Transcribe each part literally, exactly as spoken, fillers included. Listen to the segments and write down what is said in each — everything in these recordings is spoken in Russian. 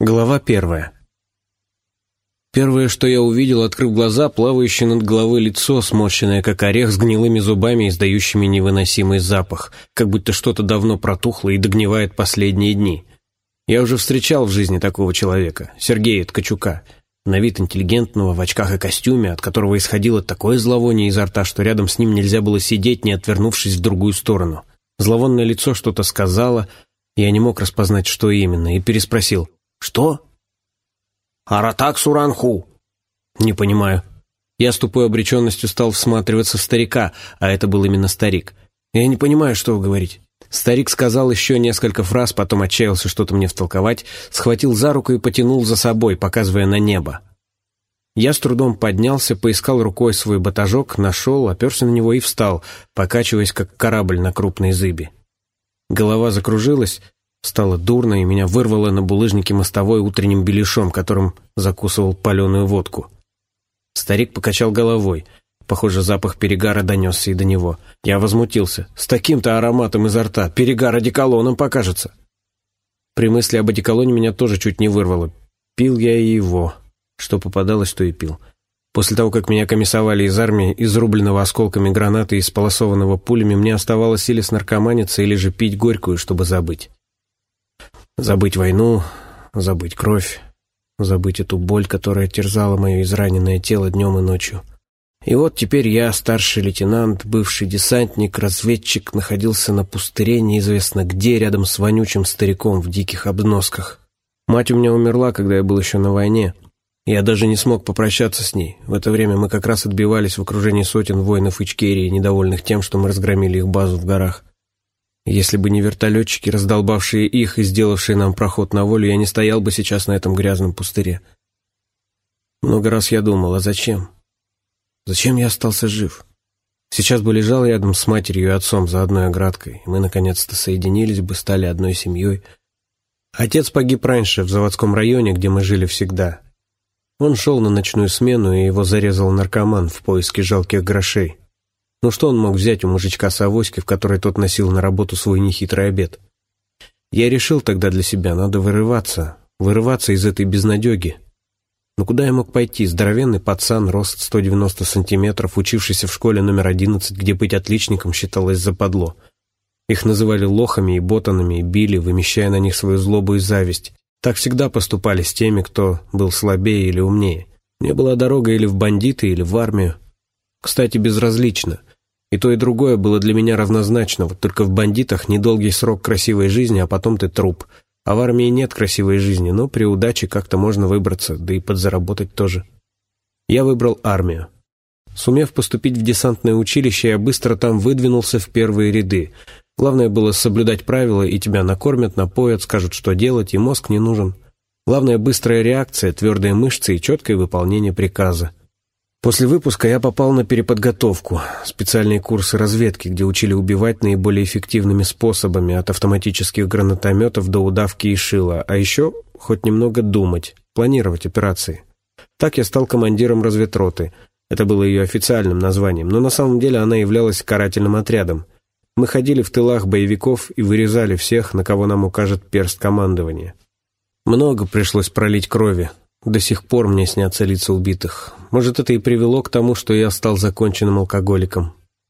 Глава первая. Первое, что я увидел, открыв глаза, плавающее над головой лицо, сморщенное как орех, с гнилыми зубами, издающими невыносимый запах, как будто что-то давно протухло и догнивает последние дни. Я уже встречал в жизни такого человека, Сергея Ткачука, на вид интеллигентного, в очках и костюме, от которого исходило такое зловоние изо рта, что рядом с ним нельзя было сидеть, не отвернувшись в другую сторону. Зловонное лицо что-то сказала, я не мог распознать, что именно, и переспросил: «Что?» «Аратак Суранху». «Не понимаю». Я с тупой обреченностью стал всматриваться в старика, а это был именно старик. «Я не понимаю, что вы говорите». Старик сказал еще несколько фраз, потом отчаялся что-то мне втолковать, схватил за руку и потянул за собой, показывая на небо. Я с трудом поднялся, поискал рукой свой батажок, нашел, оперся на него и встал, покачиваясь, как корабль на крупной зыби. Голова закружилась, стало дурно, и меня вырвало на булыжнике мостовой утренним беляшом, которым закусывал паленую водку. Старик покачал головой. Похоже, запах перегара донесся и до него. Я возмутился. С таким-то ароматом изо рта перегар одеколоном покажется. При мысли об одеколоне меня тоже чуть не вырвало. Пил я и его. Что попадалось, то и пил. После того, как меня комиссовали из армии, изрубленного осколками гранаты и сполосованного пулями, мне оставалось или снаркоманиться, или же пить горькую, чтобы забыть. Забыть войну, забыть кровь, забыть эту боль, которая терзала мое израненное тело днем и ночью. И вот теперь я, старший лейтенант, бывший десантник, разведчик, находился на пустыре неизвестно где, рядом с вонючим стариком в диких обносках. Мать у меня умерла, когда я был еще на войне. Я даже не смог попрощаться с ней. В это время мы как раз отбивались в окружении сотен воинов Ичкерии, недовольных тем, что мы разгромили их базу в горах. Если бы не вертолетчики, раздолбавшие их и сделавшие нам проход на волю, я не стоял бы сейчас на этом грязном пустыре. Много раз я думал, а зачем? Зачем я остался жив? Сейчас бы лежал рядом с матерью и отцом за одной оградкой, и мы наконец-то соединились бы, стали одной семьей. Отец погиб раньше, в заводском районе, где мы жили всегда. Он шел на ночную смену, и его зарезал наркоман в поиске жалких грошей. Ну что он мог взять у мужичка с авоськи, в которой тот носил на работу свой нехитрый обед? Я решил тогда для себя, надо вырываться, вырываться из этой безнадеги. Но куда я мог пойти? Здоровенный пацан, рост сто девяносто сантиметров, учившийся в школе номер одиннадцать, где быть отличником считалось западло. Их называли лохами и ботанами, и били, вымещая на них свою злобу и зависть. Так всегда поступали с теми, кто был слабее или умнее. Мне была дорога или в бандиты, или в армию. Кстати, безразлично. И то, и другое было для меня равнозначно. Вот только в бандитах недолгий срок красивой жизни, а потом ты труп. А в армии нет красивой жизни, но при удаче как-то можно выбраться, да и подзаработать тоже. Я выбрал армию. Сумев поступить в десантное училище, я быстро там выдвинулся в первые ряды. Главное было соблюдать правила, и тебя накормят, напоят, скажут, что делать, и мозг не нужен. Главное — быстрая реакция, твердые мышцы и четкое выполнение приказа. После выпуска я попал на переподготовку, специальные курсы разведки, где учили убивать наиболее эффективными способами, от автоматических гранатометов до удавки и шила, а еще хоть немного думать, планировать операции. Так я стал командиром разведроты. Это было ее официальным названием, но на самом деле она являлась карательным отрядом. Мы ходили в тылах боевиков и вырезали всех, на кого нам укажет перст командования. Много пришлось пролить крови. До сих пор мне снятся лица убитых. Может, это и привело к тому, что я стал законченным алкоголиком.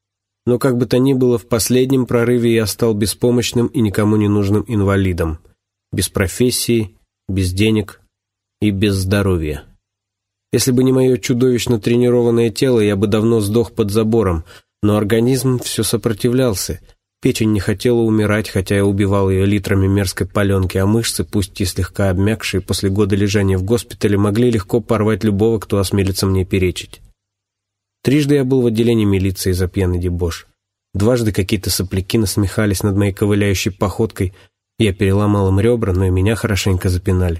Но как бы то ни было, в последнем прорыве я стал беспомощным и никому не нужным инвалидом. Без профессии, без денег и без здоровья. Если бы не мое чудовищно тренированное тело, я бы давно сдох под забором, но организм все сопротивлялся. Печень не хотела умирать, хотя я убивал ее литрами мерзкой паленки, а мышцы, пусть и слегка обмякшие после года лежания в госпитале, могли легко порвать любого, кто осмелится мне перечить. Трижды я был в отделении милиции за пьяный дебош. Дважды какие-то сопляки насмехались над моей ковыляющей походкой. Я переломал им ребра, но и меня хорошенько запинали.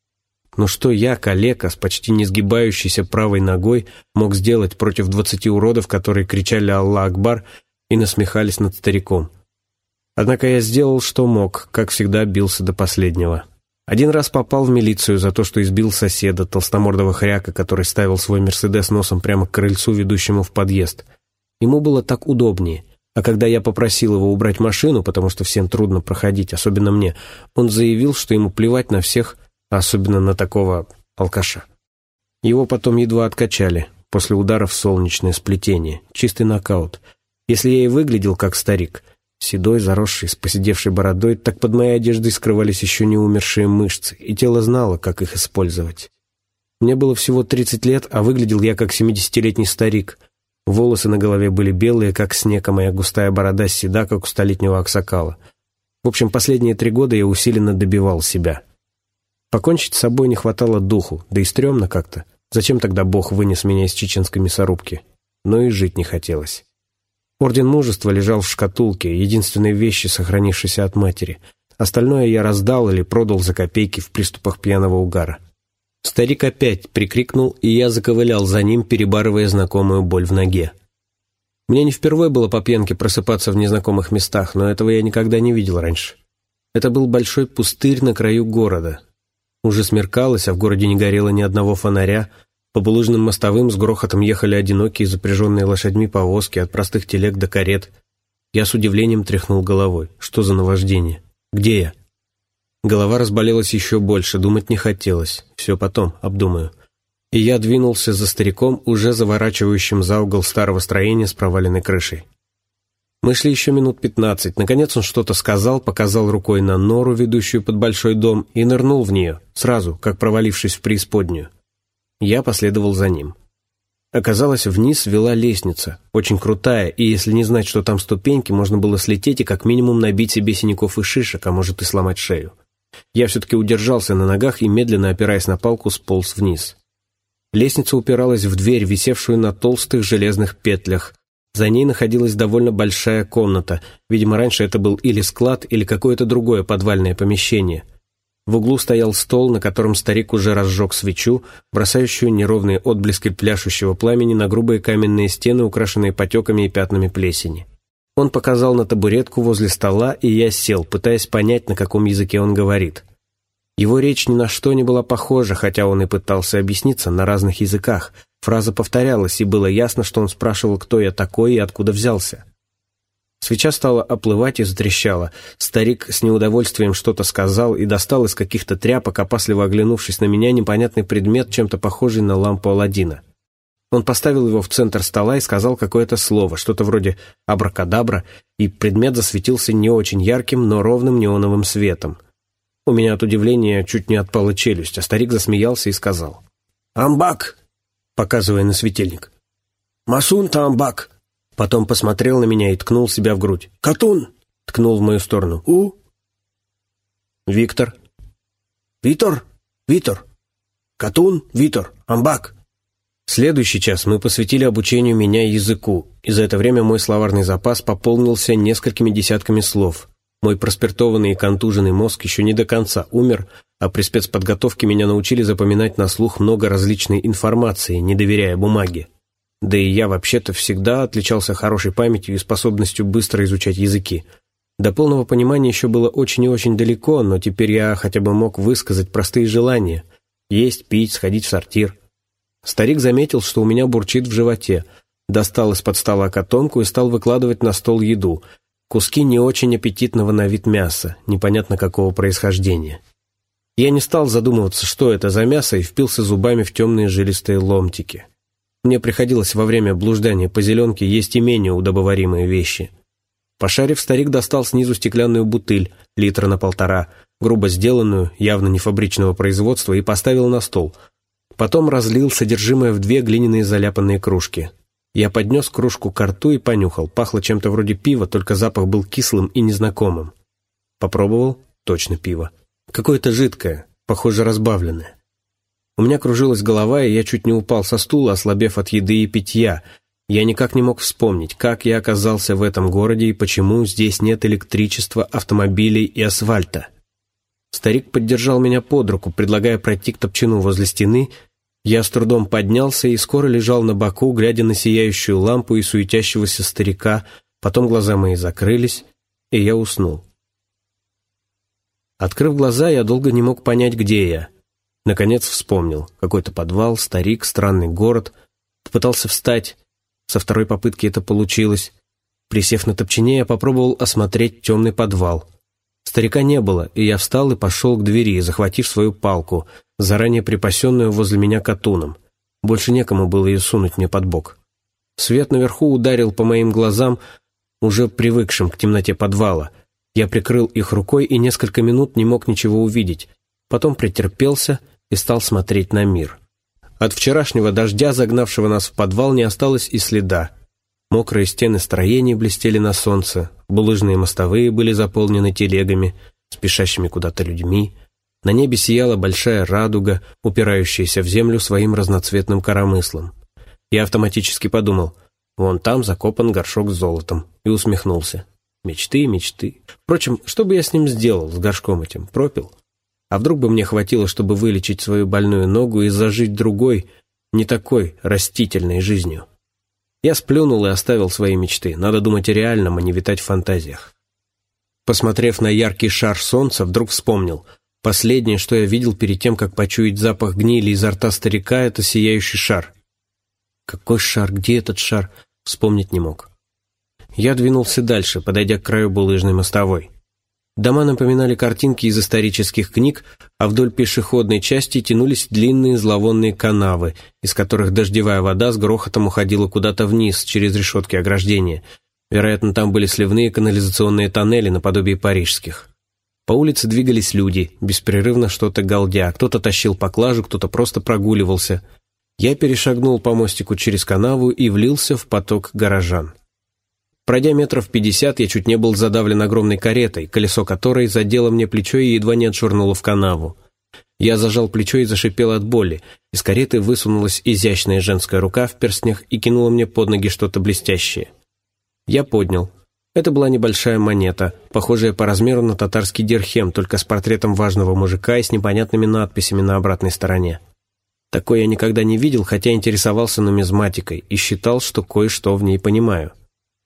Но что я, калека, с почти не сгибающейся правой ногой, мог сделать против двадцати уродов, которые кричали «Аллах Акбар» и насмехались над стариком? Однако я сделал, что мог, как всегда бился до последнего. Один раз попал в милицию за то, что избил соседа, толстомордого хряка, который ставил свой «Мерседес» носом прямо к крыльцу, ведущему в подъезд. Ему было так удобнее. А когда я попросил его убрать машину, потому что всем трудно проходить, особенно мне, он заявил, что ему плевать на всех, особенно на такого алкаша. Его потом едва откачали, после удара в солнечное сплетение, чистый нокаут. Если я и выглядел как старик, седой, заросший, с поседевшей бородой, так под моей одеждой скрывались еще не умершие мышцы, и тело знало, как их использовать. Мне было всего тридцать лет, а выглядел я как семидесятилетний старик. Волосы на голове были белые, как снег, а моя густая борода седа, как у столетнего аксакала. В общем, последние три года я усиленно добивал себя. Покончить с собой не хватало духу, да и стрёмно как-то. Зачем тогда Бог вынес меня из чеченской мясорубки? Но и жить не хотелось. Орден мужества лежал в шкатулке, единственной вещи, сохранившейся от матери. Остальное я раздал или продал за копейки в приступах пьяного угара. Старик опять прикрикнул, и я заковылял за ним, перебарывая знакомую боль в ноге. Мне не впервой было по пьянке просыпаться в незнакомых местах, но этого я никогда не видел раньше. Это был большой пустырь на краю города. Уже смеркалось, а в городе не горело ни одного фонаря. По булыжным мостовым с грохотом ехали одинокие, запряженные лошадьми повозки, от простых телег до карет. Я с удивлением тряхнул головой. Что за наваждение? Где я? Голова разболелась еще больше, думать не хотелось. Все потом, обдумаю. И я двинулся за стариком, уже заворачивающим за угол старого строения с проваленной крышей. Мы шли еще минут пятнадцать. Наконец он что-то сказал, показал рукой на нору, ведущую под большой дом, и нырнул в нее, сразу, как провалившись в преисподнюю. Я последовал за ним. Оказалось, вниз вела лестница, очень крутая, и если не знать, что там ступеньки, можно было слететь и как минимум набить себе синяков и шишек, а может и сломать шею. Я все-таки удержался на ногах и, медленно опираясь на палку, сполз вниз. Лестница упиралась в дверь, висевшую на толстых железных петлях. За ней находилась довольно большая комната. Видимо, раньше это был или склад, или какое-то другое подвальное помещение. В углу стоял стол, на котором старик уже разжег свечу, бросающую неровные отблески пляшущего пламени на грубые каменные стены, украшенные потеками и пятнами плесени. Он показал на табуретку возле стола, и я сел, пытаясь понять, на каком языке он говорит. Его речь ни на что не была похожа, хотя он и пытался объясниться на разных языках. Фраза повторялась, и было ясно, что он спрашивал, кто я такой и откуда взялся. Свеча стала оплывать и затрещала. Старик с неудовольствием что-то сказал и достал из каких-то тряпок, опасливо оглянувшись на меня, непонятный предмет, чем-то похожий на лампу Аладдина. Он поставил его в центр стола и сказал какое-то слово, что-то вроде «абракадабра», и предмет засветился не очень ярким, но ровным неоновым светом. У меня от удивления чуть не отпала челюсть, а старик засмеялся и сказал: «Амбак!» показывая на светильник. «Масун-то амбак!» Потом посмотрел на меня и ткнул себя в грудь. «Катун!» — ткнул в мою сторону. «У?» «Виктор». «Витор? Витор. Катун, Витор, амбак». Следующий час мы посвятили обучению меня языку, и за это время мой словарный запас пополнился несколькими десятками слов. Мой проспиртованный и контуженный мозг еще не до конца умер, а при спецподготовке меня научили запоминать на слух много различной информации, не доверяя бумаге. Да и я вообще-то всегда отличался хорошей памятью и способностью быстро изучать языки. До полного понимания еще было очень и очень далеко, но теперь я хотя бы мог высказать простые желания. Есть, пить, сходить в сортир. Старик заметил, что у меня бурчит в животе. Достал из-под стола котомку и стал выкладывать на стол еду. Куски не очень аппетитного на вид мяса, непонятно какого происхождения. Я не стал задумываться, что это за мясо, и впился зубами в темные жилистые ломтики. Мне приходилось во время блуждания по зеленке есть и менее удобоваримые вещи. Пошарив, старик достал снизу стеклянную бутыль, литра на полтора, грубо сделанную, явно не фабричного производства, и поставил на стол. Потом разлил содержимое в две глиняные заляпанные кружки. Я поднес кружку ко рту и понюхал. Пахло чем-то вроде пива, только запах был кислым и незнакомым. Попробовал — точно пиво. Какое-то жидкое, похоже, разбавленное. У меня кружилась голова, и я чуть не упал со стула, ослабев от еды и питья. Я никак не мог вспомнить, как я оказался в этом городе и почему здесь нет электричества, автомобилей и асфальта. Старик поддержал меня под руку, предлагая пройти к топчину возле стены. Я с трудом поднялся и скоро лежал на боку, глядя на сияющую лампу и суетящегося старика. Потом глаза мои закрылись, и я уснул. Открыв глаза, я долго не мог понять, где я. Наконец вспомнил. Какой-то подвал, старик, странный город. Попытался встать. Со второй попытки это получилось. Присев на топчине, я попробовал осмотреть темный подвал. Старика не было, и я встал и пошел к двери, захватив свою палку, заранее припасенную возле меня Катуном. Больше некому было ее сунуть мне под бок. Свет наверху ударил по моим глазам, уже привыкшим к темноте подвала. Я прикрыл их рукой и несколько минут не мог ничего увидеть. Потом претерпелся и стал смотреть на мир. От вчерашнего дождя, загнавшего нас в подвал, не осталось и следа. Мокрые стены строений блестели на солнце, булыжные мостовые были заполнены телегами, спешащими куда-то людьми. На небе сияла большая радуга, упирающаяся в землю своим разноцветным коромыслом. Я автоматически подумал, вон там закопан горшок с золотом, и усмехнулся. Мечты, мечты. Впрочем, что бы я с ним сделал, с горшком этим? Пропил? А вдруг бы мне хватило, чтобы вылечить свою больную ногу и зажить другой, не такой растительной жизнью? Я сплюнул и оставил свои мечты. Надо думать о реальном, а не витать в фантазиях. Посмотрев на яркий шар солнца, вдруг вспомнил. Последнее, что я видел перед тем, как почуять запах гнили изо рта старика, это сияющий шар. Какой шар? Где этот шар? Вспомнить не мог. Я двинулся дальше, подойдя к краю булыжной мостовой. Дома напоминали картинки из исторических книг, а вдоль пешеходной части тянулись длинные зловонные канавы, из которых дождевая вода с грохотом уходила куда-то вниз, через решетки ограждения. Вероятно, там были сливные канализационные тоннели наподобие парижских. По улице двигались люди, беспрерывно что-то галдя. Кто-то тащил поклажу, кто-то просто прогуливался. Я перешагнул по мостику через канаву и влился в поток горожан. Пройдя метров пятьдесят, я чуть не был задавлен огромной каретой, колесо которой задело мне плечо и едва не отшвырнуло в канаву. Я зажал плечо и зашипел от боли. Из кареты высунулась изящная женская рука в перстнях и кинула мне под ноги что-то блестящее. Я поднял. Это была небольшая монета, похожая по размеру на татарский дирхем, только с портретом важного мужика и с непонятными надписями на обратной стороне. Такой я никогда не видел, хотя интересовался нумизматикой и считал, что кое-что в ней понимаю.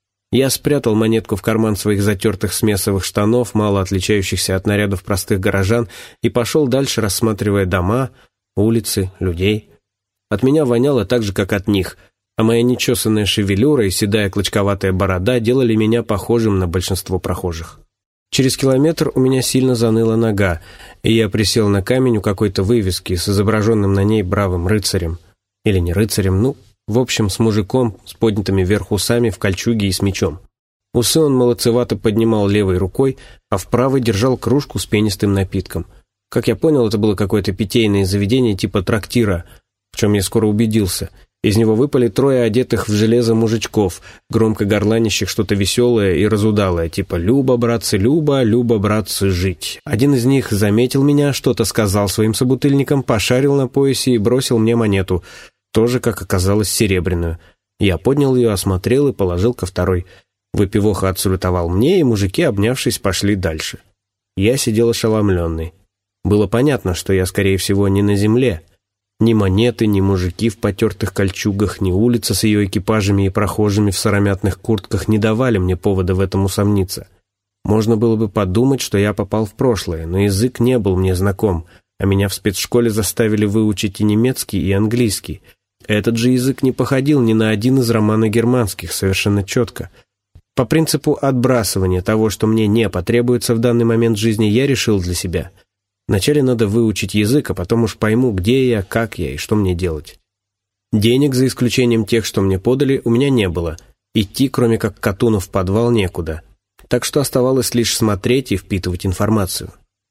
Я спрятал монетку в карман своих затертых смесовых штанов, мало отличающихся от нарядов простых горожан, и пошел дальше, рассматривая дома, улицы, людей. От меня воняло так же, как от них, а моя нечесанная шевелюра и седая клочковатая борода делали меня похожим на большинство прохожих. Через километр у меня сильно заныла нога, и я присел на камень у какой-то вывески с изображенным на ней бравым рыцарем. Или не рыцарем, ну... В общем, с мужиком, с поднятыми вверх усами, в кольчуге и с мечом. Усы он молодцевато поднимал левой рукой, а в правой держал кружку с пенистым напитком. Как я понял, это было какое-то питейное заведение типа трактира, в чем я скоро убедился. Из него выпали трое одетых в железо мужичков, громко горланящих что-то веселое и разудалое, типа «Люба, братцы, Люба, Люба, братцы, жить». Один из них заметил меня, что-то сказал своим собутыльникам, пошарил на поясе и бросил мне монету — тоже, как оказалось, серебряную. Я поднял ее, осмотрел и положил ко второй. Выпивоха отсалютовал мне, и мужики, обнявшись, пошли дальше. Я сидел ошеломленный. Было понятно, что я, скорее всего, не на земле. Ни монеты, ни мужики в потертых кольчугах, ни улица с ее экипажами и прохожими в сыромятных куртках не давали мне повода в этом усомниться. Можно было бы подумать, что я попал в прошлое, но язык не был мне знаком, а меня в спецшколе заставили выучить и немецкий, и английский. Этот же язык не походил ни на один из романо-германских, совершенно четко. По принципу отбрасывания того, что мне не потребуется в данный момент жизни, я решил для себя. Вначале надо выучить язык, а потом уж пойму, где я, как я и что мне делать. Денег, за исключением тех, что мне подали, у меня не было. Идти, кроме как к Катуну в подвал, некуда. Так что оставалось лишь смотреть и впитывать информацию.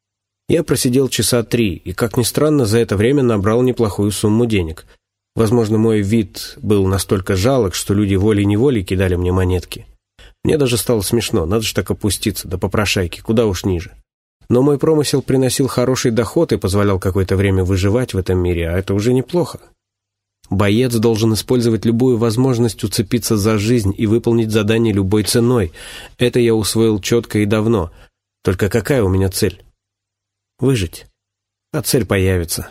Я просидел часа три, и, как ни странно, за это время набрал неплохую сумму денег. Возможно, мой вид был настолько жалок, что люди волей-неволей кидали мне монетки. Мне даже стало смешно, надо же так опуститься, до попрошайки, куда уж ниже. Но мой промысел приносил хороший доход и позволял какое-то время выживать в этом мире, а это уже неплохо. Боец должен использовать любую возможность уцепиться за жизнь и выполнить задание любой ценой. Это я усвоил четко и давно. Только какая у меня цель? Выжить. А цель появится.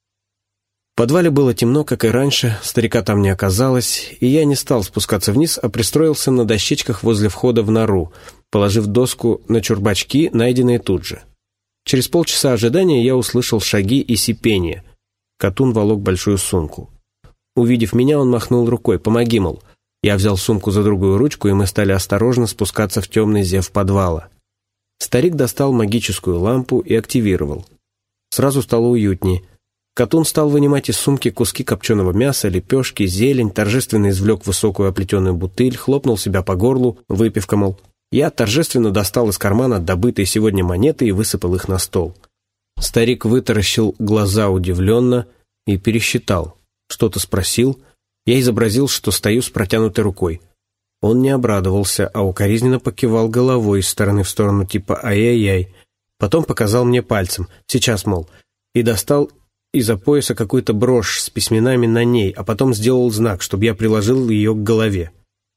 В подвале было темно, как и раньше, старика там не оказалось, и я не стал спускаться вниз, а пристроился на дощечках возле входа в нору, положив доску на чурбачки, найденные тут же. Через полчаса ожидания я услышал шаги и сипение. Катун волок большую сумку. Увидев меня, он махнул рукой: «Помоги, мол». Я взял сумку за другую ручку, и мы стали осторожно спускаться в темный зев подвала. Старик достал магическую лампу и активировал. Сразу стало уютнее. Катун стал вынимать из сумки куски копченого мяса, лепешки, зелень, торжественно извлек высокую оплетенную бутыль, хлопнул себя по горлу, выпивка, мол. Я торжественно достал из кармана добытые сегодня монеты и высыпал их на стол. Старик вытаращил глаза удивленно и пересчитал. Что-то спросил. Я изобразил, что стою с протянутой рукой. Он не обрадовался, а укоризненно покивал головой из стороны в сторону, типа «ай-яй-яй». Потом показал мне пальцем, сейчас, мол, и достал из-за пояса какую-то брошь с письменами на ней, а потом сделал знак, чтобы я приложил ее к голове.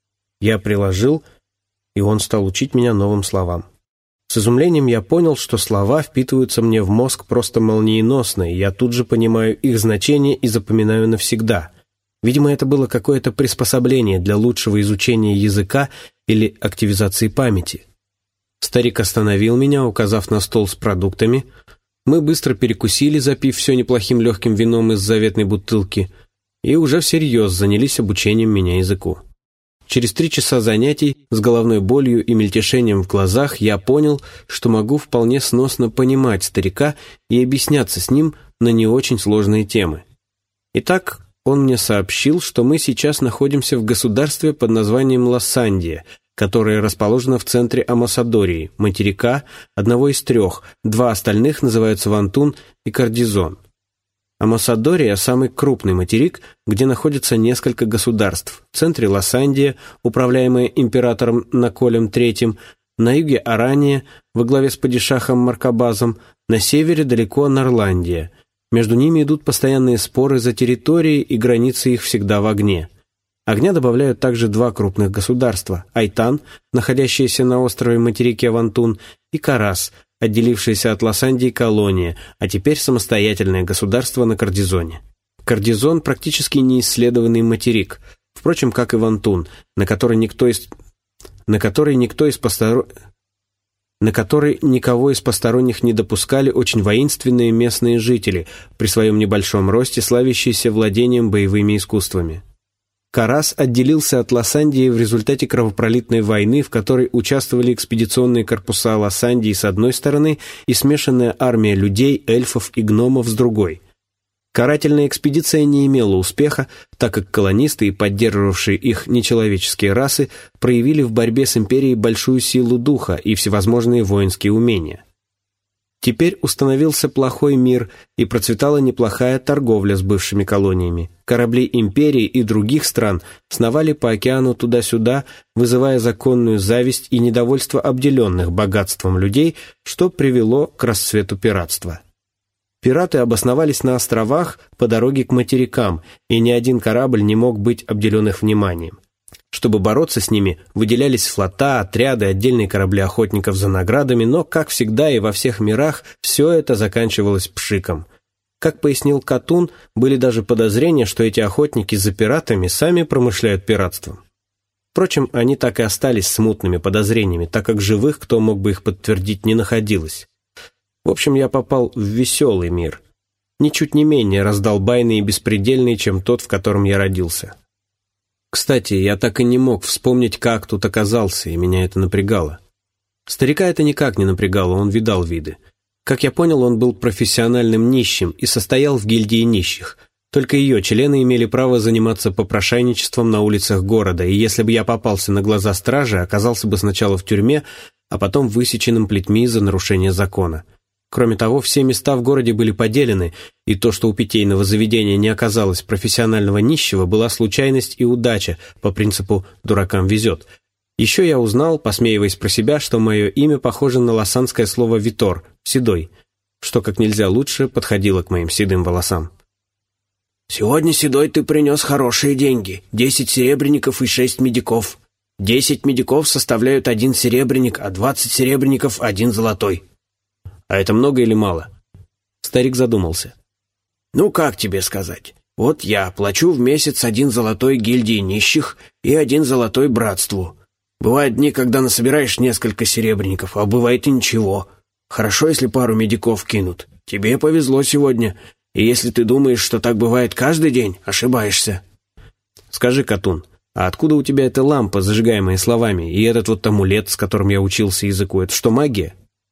Я приложил, и он стал учить меня новым словам. С изумлением я понял, что слова впитываются мне в мозг просто молниеносно, и я тут же понимаю их значение и запоминаю навсегда. Видимо, это было какое-то приспособление для лучшего изучения языка или активизации памяти. Старик остановил меня, указав на стол с продуктами. Мы быстро перекусили, запив все неплохим легким вином из заветной бутылки, и уже всерьез занялись обучением меня языку. Через три часа занятий с головной болью и мельтешением в глазах я понял, что могу вполне сносно понимать старика и объясняться с ним на не очень сложные темы. Итак, он мне сообщил, что мы сейчас находимся в государстве под названием Лассандия, которое расположено в центре Амассадории, материка, одного из трех, два остальных называются Вантун и Кардизон. Амассадория – самый крупный материк, где находится несколько государств. В центре Лассандия, управляемая императором Наколем третьим, на юге Арания, во главе с падишахом Маркабазом, на севере далеко Норландия. Между ними идут постоянные споры за территории, и границы их всегда в огне. Огня добавляют также два крупных государства – Айтан, находящиеся на острове-материке Вантун, и Карас, отделившаяся от Лассандии колония, а теперь самостоятельное государство на Кардизоне. Кардизон – практически неисследованный материк, впрочем, как и Вантун, на который никто из, на который никто из постор... на который никого из посторонних не допускали очень воинственные местные жители, при своем небольшом росте славящиеся владением боевыми искусствами. Карас отделился от Лассандии в результате кровопролитной войны, в которой участвовали экспедиционные корпуса Лассандии с одной стороны и смешанная армия людей, эльфов и гномов с другой. Карательная экспедиция не имела успеха, так как колонисты и поддерживавшие их нечеловеческие расы проявили в борьбе с империей большую силу духа и всевозможные воинские умения. Теперь установился плохой мир, и процветала неплохая торговля с бывшими колониями. Корабли империи и других стран сновали по океану туда-сюда, вызывая законную зависть и недовольство обделенных богатством людей, что привело к расцвету пиратства. Пираты обосновались на островах по дороге к материкам, и ни один корабль не мог быть обделен их вниманием. Чтобы бороться с ними, выделялись флота, отряды, отдельные корабли охотников за наградами, но, как всегда и во всех мирах, все это заканчивалось пшиком. Как пояснил Катун, были даже подозрения, что эти охотники за пиратами сами промышляют пиратством. Впрочем, они так и остались смутными подозрениями, так как живых, кто мог бы их подтвердить, не находилось. В общем, я попал в веселый мир. Ничуть не менее раздолбайный и беспредельный, чем тот, в котором я родился. Кстати, я так и не мог вспомнить, как тут оказался, и меня это напрягало. Старика это никак не напрягало, он видал виды. Как я понял, он был профессиональным нищим и состоял в гильдии нищих. Только ее члены имели право заниматься попрошайничеством на улицах города, и если бы я попался на глаза стражи, оказался бы сначала в тюрьме, а потом высеченным плетьми за нарушение закона. Кроме того, все места в городе были поделены, и то, что у питейного заведения не оказалось профессионального нищего, была случайность и удача, по принципу «дуракам везет». Еще я узнал, посмеиваясь про себя, что мое имя похоже на лассандское слово «витор» — «седой», что как нельзя лучше подходило к моим седым волосам. «Сегодня, Седой, ты принес хорошие деньги, десять серебряников и шесть медиков. Десять медиков составляют один серебряник, а двадцать серебряников — один золотой». «А это много или мало?» Старик задумался. «Ну, как тебе сказать? Вот я плачу в месяц один золотой гильдии нищих и один золотой братству. Бывают дни, когда насобираешь несколько серебряников, а бывает и ничего. Хорошо, если пару медиков кинут. Тебе повезло сегодня, и если ты думаешь, что так бывает каждый день, ошибаешься». «Скажи, Катун, а откуда у тебя эта лампа, зажигаемая словами, и этот вот амулет, с которым я учился языку, это что, магия?»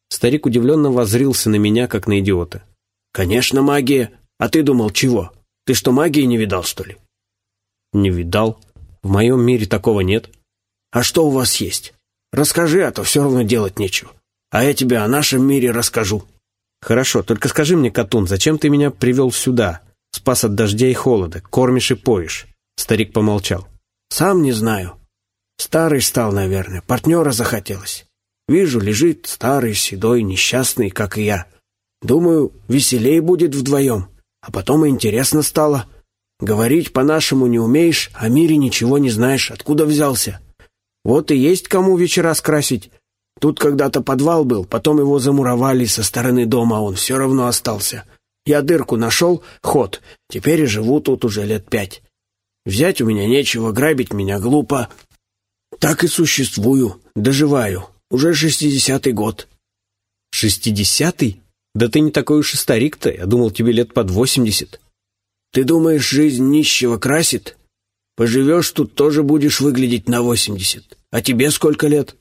Старик удивленно воззрился на меня, как на идиота. «Конечно, магия. А ты думал, чего? Ты что, магии не видал, что ли?» «Не видал. В моем мире такого нет». «А что у вас есть? Расскажи, а то все равно делать нечего. А я тебе о нашем мире расскажу». «Хорошо, только скажи мне, Катун, зачем ты меня привел сюда? Спас от дождя и холода, кормишь и поешь». Старик помолчал. «Сам не знаю. Старый стал, наверное, партнера захотелось. Вижу, лежит старый, седой, несчастный, как и я. Думаю, веселей будет вдвоем. А потом и интересно стало. Говорить по-нашему не умеешь, о мире ничего не знаешь, откуда взялся. Вот и есть кому вечера скрасить. Тут когда-то подвал был, потом его замуровали со стороны дома, а он все равно остался. Я дырку нашел, ход, теперь и живу тут уже лет пять. Взять у меня нечего, грабить меня глупо. Так и существую, доживаю. Уже шестидесятый год». «Шестидесятый? Да ты не такой уж и старик-то, я думал, тебе лет под восемьдесят». «Ты думаешь, жизнь нищего красит? Поживешь тут, тоже будешь выглядеть на восемьдесят. А тебе сколько лет?»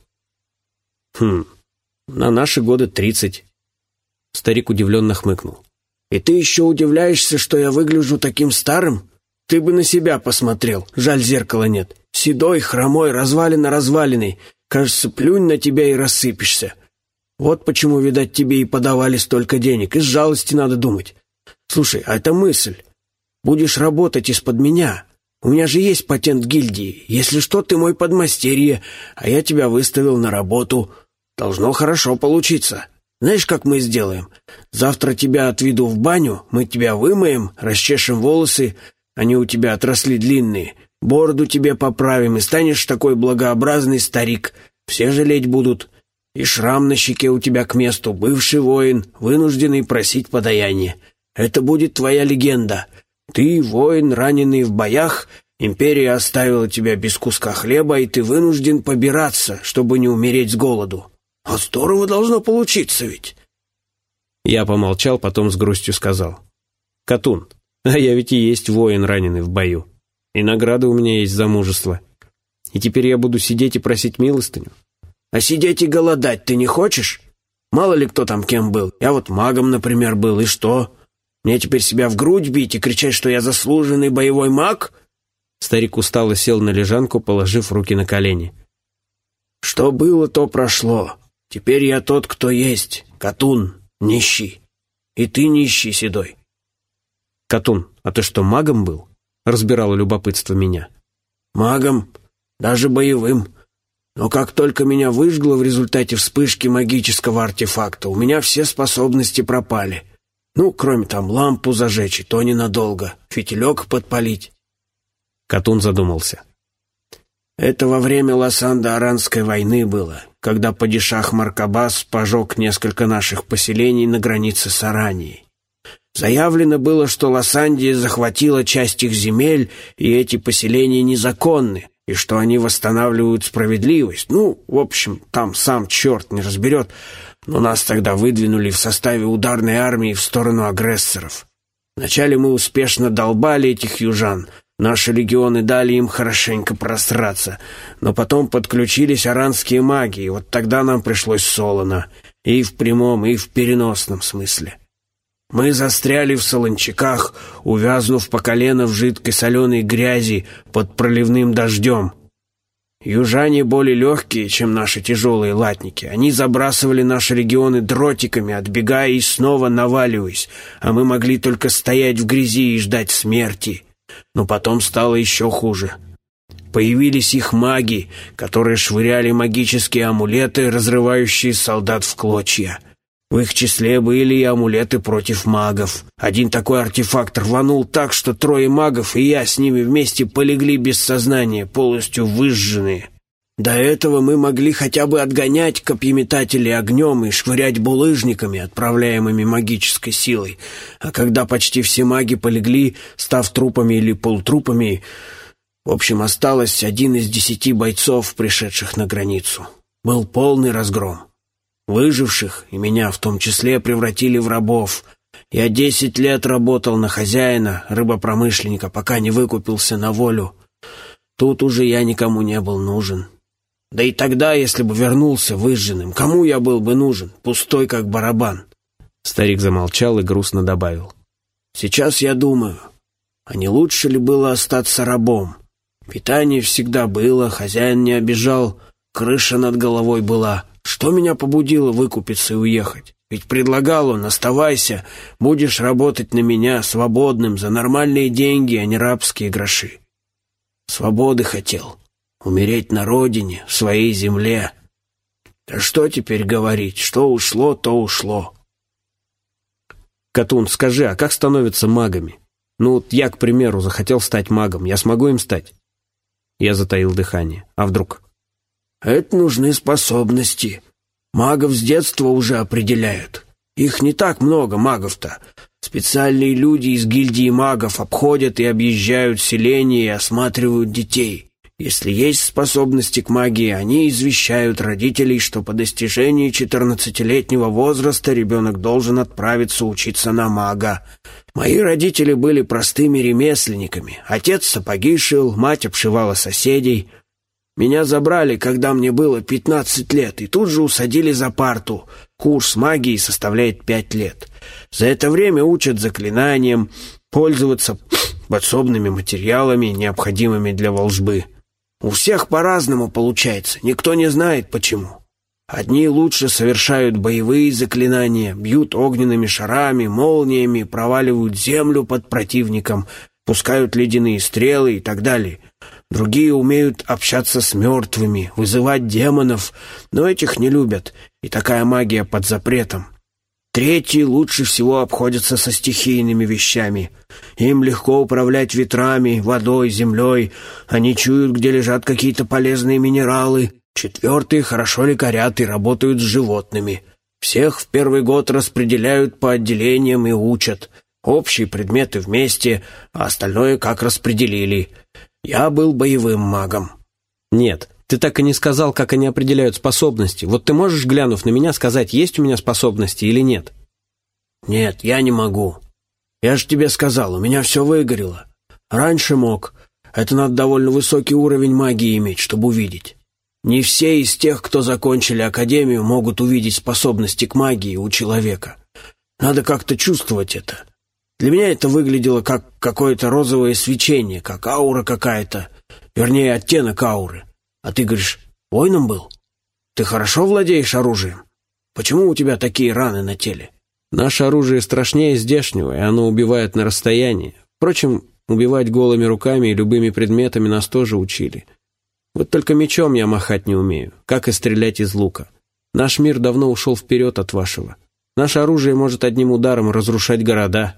«Хм, на наши годы тридцать». Старик удивленно хмыкнул. «И ты еще удивляешься, что я выгляжу таким старым? Ты бы на себя посмотрел, жаль, зеркала нет. Седой, хромой, развалина-развалиной. Кажется, плюнь на тебя и рассыпешься. Вот почему, видать, тебе и подавали столько денег. Из жалости надо думать. Слушай, а это мысль. Будешь работать из-под меня. У меня же есть патент гильдии. Если что, ты мой подмастерье, а я тебя выставил на работу. Должно хорошо получиться. Знаешь, как мы сделаем? Завтра тебя отведу в баню, мы тебя вымоем, расчешем волосы, они у тебя отросли длинные, бороду тебе поправим, и станешь такой благообразный старик. Все жалеть будут. И шрам на щеке у тебя к месту, бывший воин, вынужденный просить подаяние. Это будет твоя легенда. Ты, воин, раненый в боях, империя оставила тебя без куска хлеба, и ты вынужден побираться, чтобы не умереть с голоду. А здорово должно получиться ведь». Я помолчал, потом с грустью сказал. «Катун, а я ведь и есть воин, раненый в бою. И награда у меня есть за мужество. И теперь я буду сидеть и просить милостыню». «А сидеть и голодать ты не хочешь? Мало ли кто там кем был. Я вот магом, например, был, и что? Мне теперь себя в грудь бить и кричать, что я заслуженный боевой маг?» Старик устало сел на лежанку, положив руки на колени. «Что было, то прошло. Теперь я тот, кто есть. Катун, нищий. И ты нищий, седой». «Катун, а ты что, магом был?» — разбирало любопытство меня. «Магом, даже боевым. Но как только меня выжгло в результате вспышки магического артефакта, у меня все способности пропали. Ну, кроме там лампу зажечь, и то ненадолго, фитилек подпалить». Катун задумался. «Это во время Лосандо-Аранской войны было, когда падишах Маркабас пожег несколько наших поселений на границе с Аранией. Заявлено было, что Лосандия захватила часть их земель, и эти поселения незаконны, и что они восстанавливают справедливость. Ну, в общем, там сам черт не разберет, но нас тогда выдвинули в составе ударной армии в сторону агрессоров. Вначале мы успешно долбали этих южан, наши легионы дали им хорошенько просраться, но потом подключились аранские маги, и вот тогда нам пришлось солоно, и в прямом, и в переносном смысле. Мы застряли в солончаках, увязнув по колено в жидкой соленой грязи под проливным дождем. Южане более легкие, чем наши тяжелые латники. Они забрасывали наши регионы дротиками, отбегая и снова наваливаясь, а мы могли только стоять в грязи и ждать смерти. Но потом стало еще хуже. Появились их маги, которые швыряли магические амулеты, разрывающие солдат в клочья. В их числе были и амулеты против магов. Один такой артефакт рванул так, что трое магов и я с ними вместе полегли без сознания, полностью выжженные. До этого мы могли хотя бы отгонять копьеметателей огнем и швырять булыжниками, отправляемыми магической силой. А когда почти все маги полегли, став трупами или полутрупами, в общем, осталось один из десяти бойцов, пришедших на границу. Был полный разгром. Выживших, и меня в том числе, превратили в рабов. Я десять лет работал на хозяина, рыбопромышленника, пока не выкупился на волю. Тут уже я никому не был нужен. Да и тогда, если бы вернулся выжженным, кому я был бы нужен, пустой как барабан?» Старик замолчал и грустно добавил. «Сейчас я думаю, а не лучше ли было остаться рабом? Питание всегда было, хозяин не обижал, крыша над головой была. Что меня побудило выкупиться и уехать? Ведь предлагал он: оставайся, будешь работать на меня, свободным, за нормальные деньги, а не рабские гроши. Свободы хотел, умереть на родине, в своей земле. Да что теперь говорить, что ушло, то ушло». «Катун, скажи, а как становятся магами? Ну вот я, к примеру, захотел стать магом, я смогу им стать?» Я затаил дыхание. А вдруг? «Это нужны способности. Магов с детства уже определяют. Их не так много, магов-то. Специальные люди из гильдии магов обходят и объезжают селения и осматривают детей. Если есть способности к магии, они извещают родителей, что по достижении четырнадцатилетнего возраста ребенок должен отправиться учиться на мага. Мои родители были простыми ремесленниками. Отец сапоги шил, мать обшивала соседей. Меня забрали, когда мне было пятнадцать лет, и тут же усадили за парту. Курс магии составляет пять лет. За это время учат заклинаниям, пользоваться подсобными материалами, необходимыми для волжбы. У всех по-разному получается, никто не знает почему. Одни лучше совершают боевые заклинания, бьют огненными шарами, молниями, проваливают землю под противником, пускают ледяные стрелы и так далее. Другие умеют общаться с мертвыми, вызывать демонов, но этих не любят, и такая магия под запретом. Третьи лучше всего обходятся со стихийными вещами. Им легко управлять ветрами, водой, землей. Они чуют, где лежат какие-то полезные минералы. Четвертые хорошо лекарят и работают с животными. Всех в первый год распределяют по отделениям и учат. Общие предметы вместе, а остальное как распределили. Я был боевым магом». «Нет, ты так и не сказал, как они определяют способности. Вот ты можешь, глянув на меня, сказать, есть у меня способности или нет?» «Нет, я не могу. Я же тебе сказал, у меня все выгорело. Раньше мог. Это надо довольно высокий уровень магии иметь, чтобы увидеть. Не все из тех, кто закончили академию, могут увидеть способности к магии у человека. Надо как-то чувствовать это. Для меня это выглядело как какое-то розовое свечение, как аура какая-то, вернее, оттенок ауры. А ты говоришь, воином был? Ты хорошо владеешь оружием? Почему у тебя такие раны на теле?» «Наше оружие страшнее здешнего, и оно убивает на расстоянии. Впрочем, убивать голыми руками и любыми предметами нас тоже учили. Вот только мечом я махать не умею, как и стрелять из лука. Наш мир давно ушел вперед от вашего. Наше оружие может одним ударом разрушать города».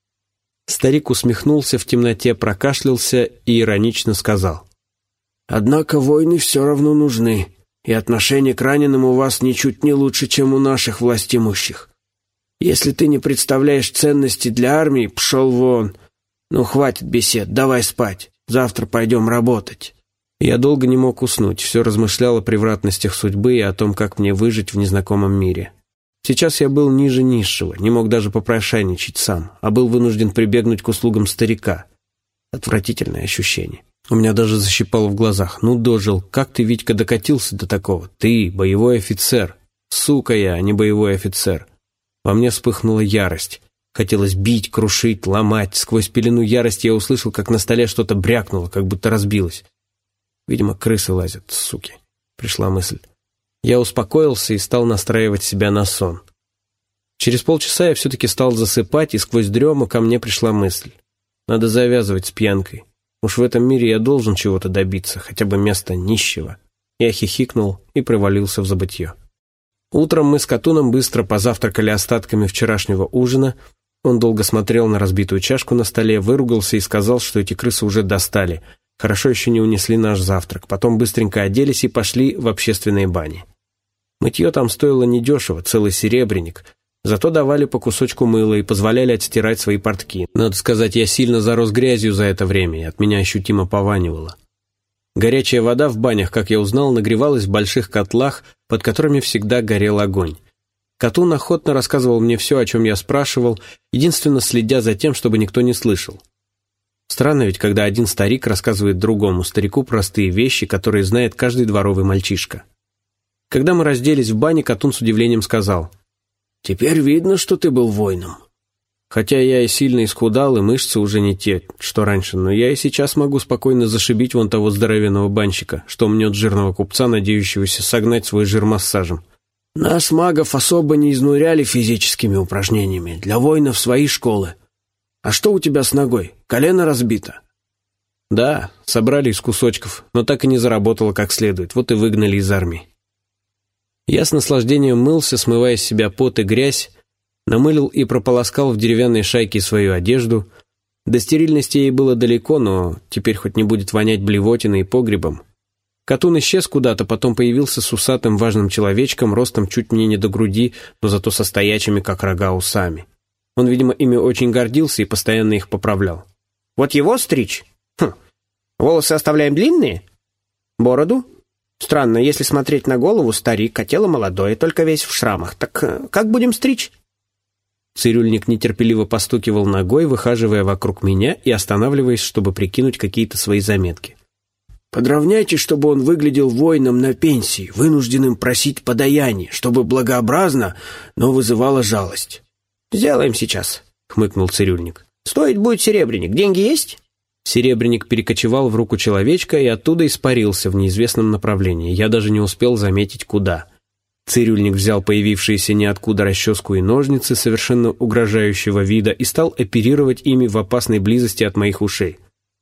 Старик усмехнулся в темноте, прокашлялся и иронично сказал. «Однако войны все равно нужны, и отношение к раненым у вас ничуть не лучше, чем у наших властимущих. Если ты не представляешь ценности для армии, пшел вон. Ну, хватит бесед, давай спать, завтра пойдем работать». Я долго не мог уснуть, все размышлял о превратностях судьбы и о том, как мне выжить в незнакомом мире. Сейчас я был ниже низшего, не мог даже попрошайничать сам, а был вынужден прибегнуть к услугам старика. Отвратительное ощущение. У меня даже защипало в глазах. Ну, дожил, как ты, Витька, докатился до такого? Ты, боевой офицер. Сука я, а не боевой офицер. Во мне вспыхнула ярость. Хотелось бить, крушить, ломать. Сквозь пелену ярости я услышал, как на столе что-то брякнуло, как будто разбилось. Видимо, крысы лазят, суки. Пришла мысль. Я успокоился и стал настраивать себя на сон. Через полчаса я все-таки стал засыпать, и сквозь дрему ко мне пришла мысль. Надо завязывать с пьянкой. Уж в этом мире я должен чего-то добиться, хотя бы места нищего. Я хихикнул и провалился в забытье. Утром мы с Катуном быстро позавтракали остатками вчерашнего ужина. Он долго смотрел на разбитую чашку на столе, выругался и сказал, что эти крысы уже достали. Хорошо еще не унесли наш завтрак. Потом быстренько оделись и пошли в общественные бани. Мытье там стоило недешево, целый серебряник. Зато давали по кусочку мыла и позволяли отстирать свои портки. Надо сказать, я сильно зарос грязью за это время, и от меня ощутимо пованивало. Горячая вода в банях, как я узнал, нагревалась в больших котлах, под которыми всегда горел огонь. Катун охотно рассказывал мне все, о чем я спрашивал, единственно следя за тем, чтобы никто не слышал. Странно ведь, когда один старик рассказывает другому старику простые вещи, которые знает каждый дворовый мальчишка. Когда мы разделись в бане, Катун с удивлением сказал: «Теперь видно, что ты был воином». Хотя я и сильно исхудал, и мышцы уже не те, что раньше, но я и сейчас могу спокойно зашибить вон того здоровенного банщика, что мнет жирного купца, надеющегося согнать свой жир массажем. Нас, магов, особо не изнуряли физическими упражнениями. Для воинов свои школы. А что у тебя с ногой? Колено разбито? Да, собрали из кусочков, но так и не заработало как следует, вот и выгнали из армии. Я с наслаждением мылся, смывая с себя пот и грязь, намылил и прополоскал в деревянной шайке свою одежду. До стерильности ей было далеко, но теперь хоть не будет вонять блевотиной и погребом. Катун исчез куда-то, потом появился с усатым важным человечком, ростом чуть мне не до груди, но зато со стоячими, как рога, усами. Он, видимо, ими очень гордился и постоянно их поправлял. «Вот его стричь? Хм. Волосы оставляем длинные? Бороду? Странно, если смотреть на голову, старик, а тело молодое, только весь в шрамах. Так как будем стричь?» Цирюльник нетерпеливо постукивал ногой, выхаживая вокруг меня и останавливаясь, чтобы прикинуть какие-то свои заметки. «Подровняйте, чтобы он выглядел воином на пенсии, вынужденным просить подаяние, чтобы благообразно, но вызывало жалость». «Сделаем сейчас», — хмыкнул цирюльник. «Стоить будет серебряник. Деньги есть?» Серебряник перекочевал в руку человечка и оттуда испарился в неизвестном направлении. Я даже не успел заметить, куда. Цирюльник взял появившиеся ниоткуда расческу и ножницы совершенно угрожающего вида и стал оперировать ими в опасной близости от моих ушей.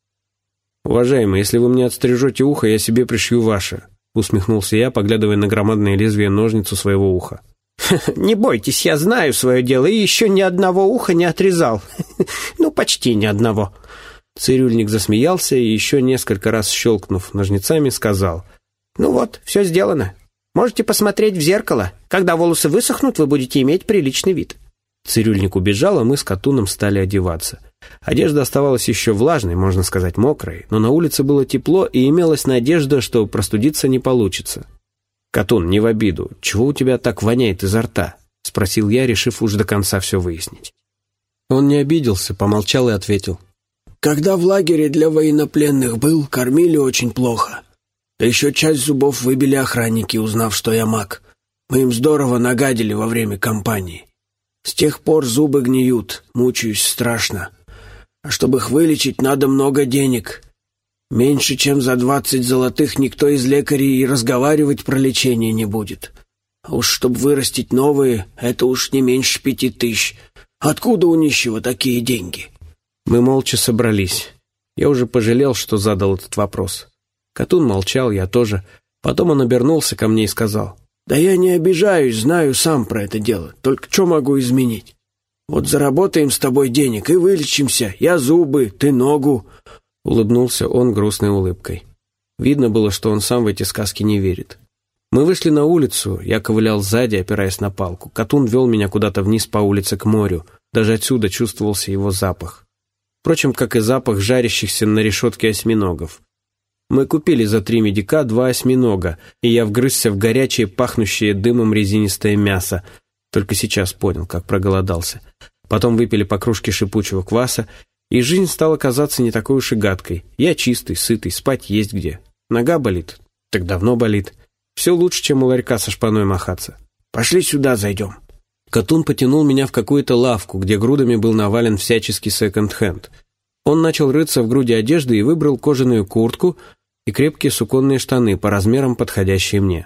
«Уважаемый, если вы мне отстрижете ухо, я себе пришью ваше», — усмехнулся я, поглядывая на громадное лезвие ножниц у своего уха. «Не бойтесь, я знаю свое дело и еще ни одного уха не отрезал. Ну, почти ни одного». Цирюльник засмеялся и еще несколько раз щелкнув ножницами, сказал: «Ну вот, все сделано. Можете посмотреть в зеркало. Когда волосы высохнут, вы будете иметь приличный вид». Цирюльник убежал, а мы с Катуном стали одеваться. Одежда оставалась еще влажной, можно сказать, мокрой, но на улице было тепло, и имелась надежда, что простудиться не получится. «Катун, не в обиду. Чего у тебя так воняет изо рта?» — спросил я, решив уж до конца все выяснить. Он не обиделся, помолчал и ответил: «Когда в лагере для военнопленных был, кормили очень плохо. Да еще часть зубов выбили охранники, узнав, что я маг. Мы им здорово нагадили во время кампании. С тех пор зубы гниют, мучаюсь страшно. А чтобы их вылечить, надо много денег. Меньше чем за двадцать золотых никто из лекарей и разговаривать про лечение не будет. А уж чтобы вырастить новые, это уж не меньше пяти тысяч. Откуда у нищего такие деньги?» Мы молча собрались. Я уже пожалел, что задал этот вопрос. Катун молчал, я тоже. Потом он обернулся ко мне и сказал: «Да я не обижаюсь, знаю сам про это дело. Только что могу изменить? Вот заработаем с тобой денег и вылечимся. Я зубы, ты ногу». Улыбнулся он грустной улыбкой. Видно было, что он сам в эти сказки не верит. Мы вышли на улицу, я ковылял сзади, опираясь на палку. Катун вел меня куда-то вниз по улице к морю. Даже отсюда чувствовался его запах. Впрочем, как и запах жарящихся на решетке осьминогов. Мы купили за три медика два осьминога, и я вгрызся в горячее, пахнущее дымом резинистое мясо. Только сейчас понял, как проголодался. Потом выпили по кружке шипучего кваса, и жизнь стала казаться не такой уж и гадкой. Я чистый, сытый, спать есть где. Нога болит? Так давно болит. Все лучше, чем у ларька со шпаной махаться. «Пошли сюда, зайдем». Катун потянул меня в какую-то лавку, где грудами был навален всяческий секонд-хенд. Он начал рыться в груди одежды и выбрал кожаную куртку и крепкие суконные штаны, по размерам подходящие мне.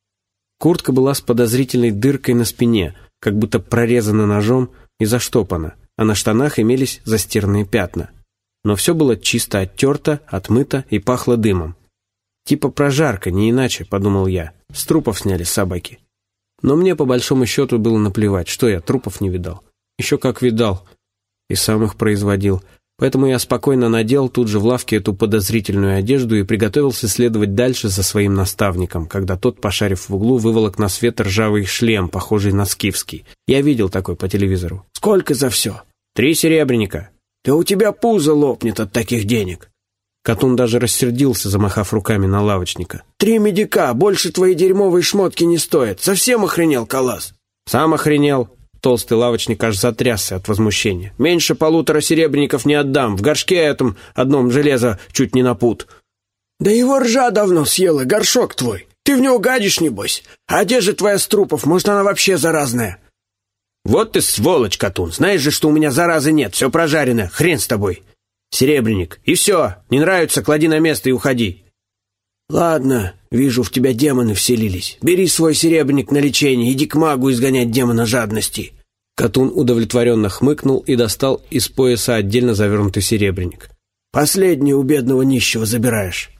Куртка была с подозрительной дыркой на спине, как будто прорезана ножом и заштопана, а на штанах имелись застиранные пятна. Но все было чисто оттерто, отмыто и пахло дымом. «Типа прожарка, не иначе», — подумал я. «С трупов сняли собаки». Но мне, по большому счету, было наплевать, что я трупов не видал. Еще как видал. И сам их производил. Поэтому я спокойно надел тут же в лавке эту подозрительную одежду и приготовился следовать дальше за своим наставником, когда тот, пошарив в углу, выволок на свет ржавый шлем, похожий на скифский. Я видел такой по телевизору. «Сколько за все?» «Три серебряника». «Да у тебя пузо лопнет от таких денег». Катун даже рассердился, замахав руками на лавочника. «Три медика, больше твои дерьмовые шмотки не стоят. Совсем охренел, калас?» «Сам охренел. Толстый лавочник аж затрясся от возмущения. «Меньше полутора серебряников не отдам. В горшке этом одном железо чуть не на пуд». «Да его ржа давно съела, горшок твой. Ты в него гадишь, небось. А одежда твоя с трупов, может, она вообще заразная?» «Вот ты сволочь, Катун. Знаешь же, что у меня заразы нет. Все прожарено. Хрен с тобой. Серебряник. И все. Не нравится, клади на место и уходи». «Ладно, вижу, в тебя демоны вселились. Бери свой серебряник на лечение, иди к магу изгонять демона жадности». Катун удовлетворенно хмыкнул и достал из пояса отдельно завернутый серебряник. «Последнее у бедного нищего забираешь».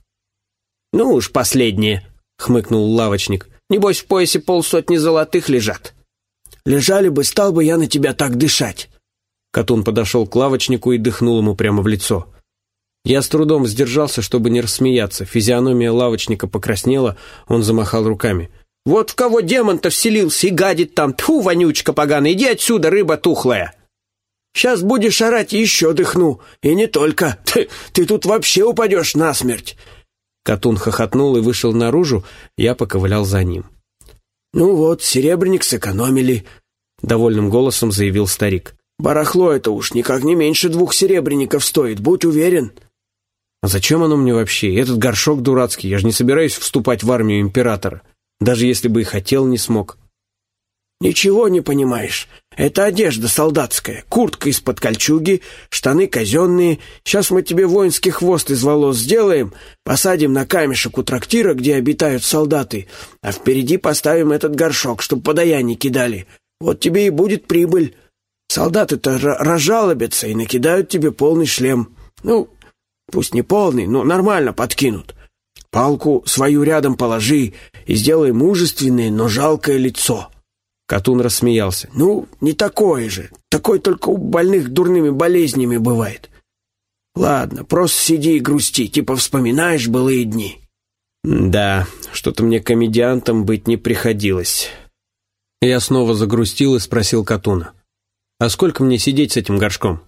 «Ну уж последнее», — хмыкнул лавочник. «Небось, в поясе полсотни золотых лежат». «Лежали бы, стал бы я на тебя так дышать». Катун подошел к лавочнику и дыхнул ему прямо в лицо. Я с трудом сдержался, чтобы не рассмеяться. Физиономия лавочника покраснела, он замахал руками. «Вот в кого демон-то вселился и гадит там! Тьфу, вонючка поганая, иди отсюда, рыба тухлая!» «Сейчас будешь орать, и еще дыхну. И не только. Ты, ты тут вообще упадешь насмерть». Катун хохотнул и вышел наружу, я поковылял за ним. «Ну вот, серебряник сэкономили», — довольным голосом заявил старик. «Барахло это уж никак не меньше двух серебряников стоит, будь уверен». «А зачем оно мне вообще? Этот горшок дурацкий, я же не собираюсь вступать в армию императора. Даже если бы и хотел, не смог». «Ничего не понимаешь. Это одежда солдатская, куртка из-под кольчуги, штаны казенные. Сейчас мы тебе воинский хвост из волос сделаем, посадим на камешек у трактира, где обитают солдаты, а впереди поставим этот горшок, чтоб подаяния кидали. Вот тебе и будет прибыль. Солдаты-то разжалобятся и накидают тебе полный шлем. Ну, пусть не полный, но нормально подкинут. Палку свою рядом положи и сделай мужественное, но жалкое лицо». Катун рассмеялся. «Ну, не такое же. Такое только у больных дурными болезнями бывает. Ладно, просто сиди и грусти, типа вспоминаешь былые дни». «Да, что-то мне комедиантом быть не приходилось». Я снова загрустил и спросил Катуна. «А сколько мне сидеть с этим горшком?»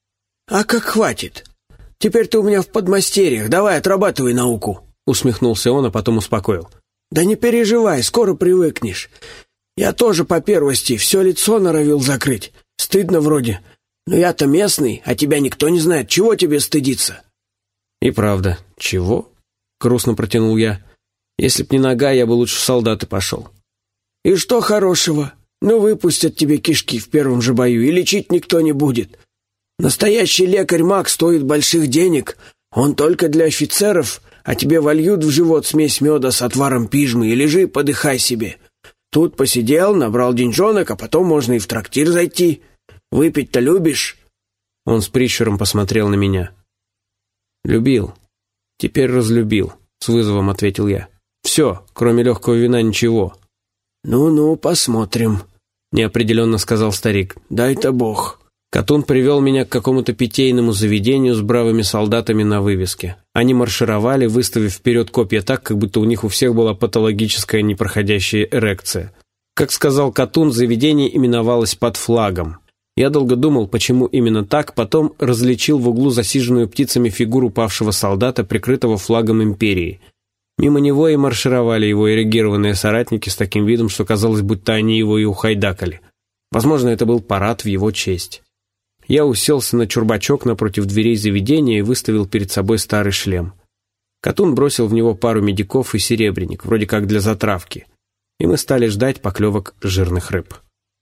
«А как хватит. Теперь ты у меня в подмастерьях, давай отрабатывай науку». Усмехнулся он, а потом успокоил. «Да не переживай, скоро привыкнешь. Я тоже по первости все лицо норовил закрыть. Стыдно вроде. Но я-то местный, а тебя никто не знает. Чего тебе стыдиться?» «И правда, чего?» — грустно протянул я. «Если б не нога, я бы лучше в солдаты пошел». «И что хорошего? Ну, выпустят тебе кишки в первом же бою, и лечить никто не будет. Настоящий лекарь-маг стоит больших денег. Он только для офицеров, а тебе вольют в живот смесь меда с отваром пижмы, и лежи, подыхай себе. Тут посидел, набрал деньжонок, а потом можно и в трактир зайти. Выпить-то любишь?» Он с прищуром посмотрел на меня. «Любил. Теперь разлюбил», — с вызовом ответил я. «Все, кроме легкого вина, ничего». «Ну-ну, посмотрим», — неопределенно сказал старик. «Дай-то бог». Катун привел меня к какому-то питейному заведению с бравыми солдатами на вывеске. Они маршировали, выставив вперед копья так, как будто у них у всех была патологическая непроходящая эрекция. Как сказал Катун, заведение именовалось «Под флагом». Я долго думал, почему именно так, потом различил в углу засиженную птицами фигуру павшего солдата, прикрытого флагом империи. Мимо него и маршировали его эрегированные соратники с таким видом, что казалось, будто они его и ухайдакали. Возможно, это был парад в его честь. Я уселся на чурбачок напротив дверей заведения и выставил перед собой старый шлем. Катун бросил в него пару медиков и серебряник, вроде как для затравки, и мы стали ждать поклевок жирных рыб.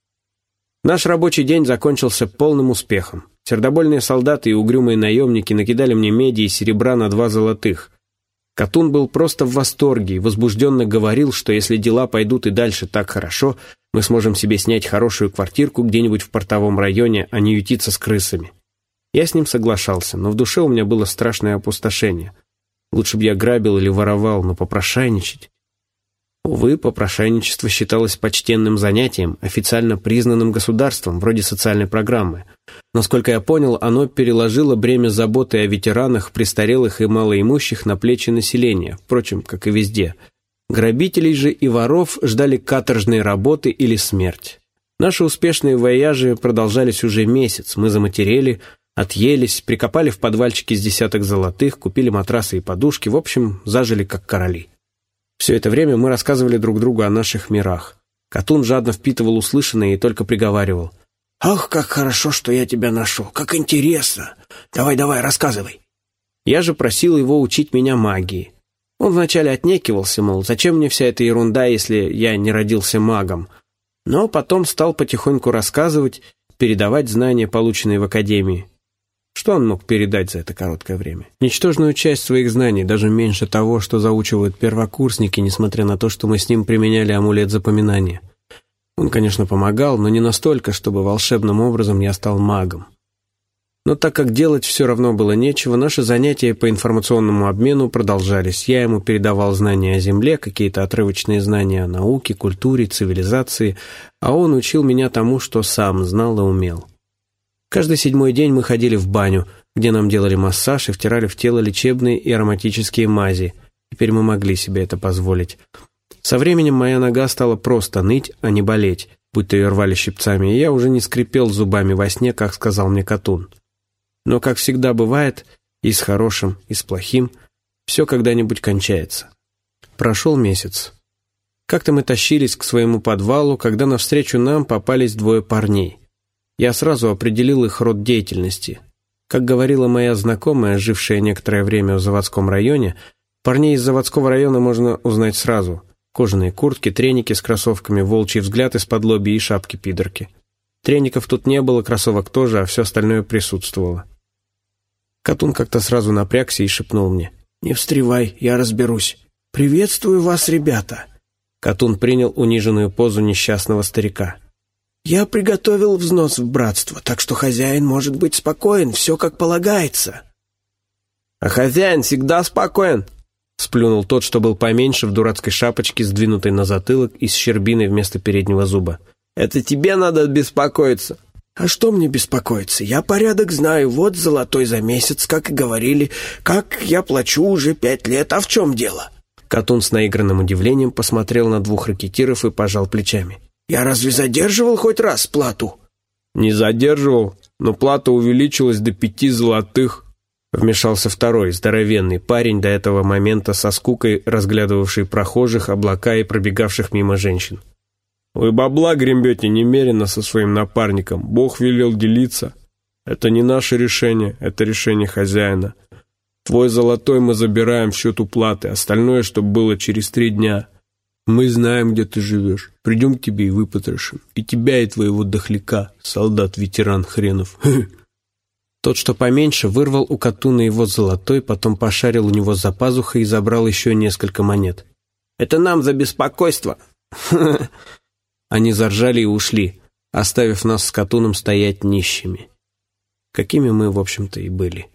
Наш рабочий день закончился полным успехом. Сердобольные солдаты и угрюмые наемники накидали мне меди и серебра на два золотых. Катун был просто в восторге и возбужденно говорил, что если дела пойдут и дальше так хорошо, мы сможем себе снять хорошую квартирку где-нибудь в портовом районе, а не ютиться с крысами. Я с ним соглашался, но в душе у меня было страшное опустошение. Лучше бы я грабил или воровал, но попрошайничать... Увы, попрошайничество считалось почтенным занятием, официально признанным государством, вроде социальной программы. Насколько я понял, оно переложило бремя заботы о ветеранах, престарелых и малоимущих на плечи населения, впрочем, как и везде. Грабителей же и воров ждали каторжные работы или смерть. Наши успешные вояжи продолжались уже месяц, мы заматерели, отъелись, прикопали в подвальчике с десяток золотых, купили матрасы и подушки, в общем, зажили как короли. Все это время мы рассказывали друг другу о наших мирах. Катун жадно впитывал услышанное и только приговаривал: «Ах, как хорошо, что я тебя нашел! Как интересно! Давай-давай, рассказывай!» Я же просил его учить меня магии. Он вначале отнекивался, мол, зачем мне вся эта ерунда, если я не родился магом? Но потом стал потихоньку рассказывать, передавать знания, полученные в академии. Что он мог передать за это короткое время? Ничтожную часть своих знаний, даже меньше того, что заучивают первокурсники, несмотря на то, что мы с ним применяли амулет запоминания. Он, конечно, помогал, но не настолько, чтобы волшебным образом я стал магом. Но так как делать все равно было нечего, наши занятия по информационному обмену продолжались. Я ему передавал знания о Земле, какие-то отрывочные знания о науке, культуре, цивилизации, а он учил меня тому, что сам знал и умел. Каждый седьмой день мы ходили в баню, где нам делали массаж и втирали в тело лечебные и ароматические мази. Теперь мы могли себе это позволить. Со временем моя нога стала просто ныть, а не болеть, будто ее рвали щипцами, и я уже не скрипел зубами во сне, как сказал мне Катун. Но, как всегда бывает, и с хорошим, и с плохим, все когда-нибудь кончается. Прошел месяц. Как-то мы тащились к своему подвалу, когда навстречу нам попались двое парней. Я сразу определил их род деятельности. Как говорила моя знакомая, жившая некоторое время в заводском районе, парней из заводского района можно узнать сразу. Кожаные куртки, треники с кроссовками, волчий взгляд из-под лобья и шапки-пидорки. Треников тут не было, кроссовок тоже, а все остальное присутствовало. Катун как-то сразу напрягся и шепнул мне: «Не встревай, я разберусь. Приветствую вас, ребята!» Катун принял униженную позу несчастного старика. «Я приготовил взнос в братство, так что хозяин может быть спокоен, все как полагается». «А хозяин всегда спокоен», — сплюнул тот, что был поменьше, в дурацкой шапочке, сдвинутой на затылок и с щербиной вместо переднего зуба. «Это тебе надо беспокоиться». «А что мне беспокоиться? Я порядок знаю, вот золотой за месяц, как и говорили, как я плачу уже пять лет, а в чем дело?» Катун с наигранным удивлением посмотрел на двух ракетиров и пожал плечами. «Я разве задерживал хоть раз плату?» «Не задерживал, но плата увеличилась до пяти золотых», — вмешался второй, здоровенный парень, до этого момента со скукой разглядывавший прохожих, облака и пробегавших мимо женщин. «Вы бабла гребете немерено со своим напарником, Бог велел делиться. Это не наше решение, это решение хозяина. Твой золотой мы забираем в счет уплаты, остальное, чтобы было через три дня. Мы знаем, где ты живешь, придем к тебе и выпотрошим. И тебя, и твоего дохляка, солдат-ветеран хренов». Тот, что поменьше, вырвал у Катуна его золотой, потом пошарил у него за пазухой и забрал еще несколько монет. «Это нам за беспокойство!» Они заржали и ушли, оставив нас с Катуном стоять нищими. Какими мы, в общем-то, и были.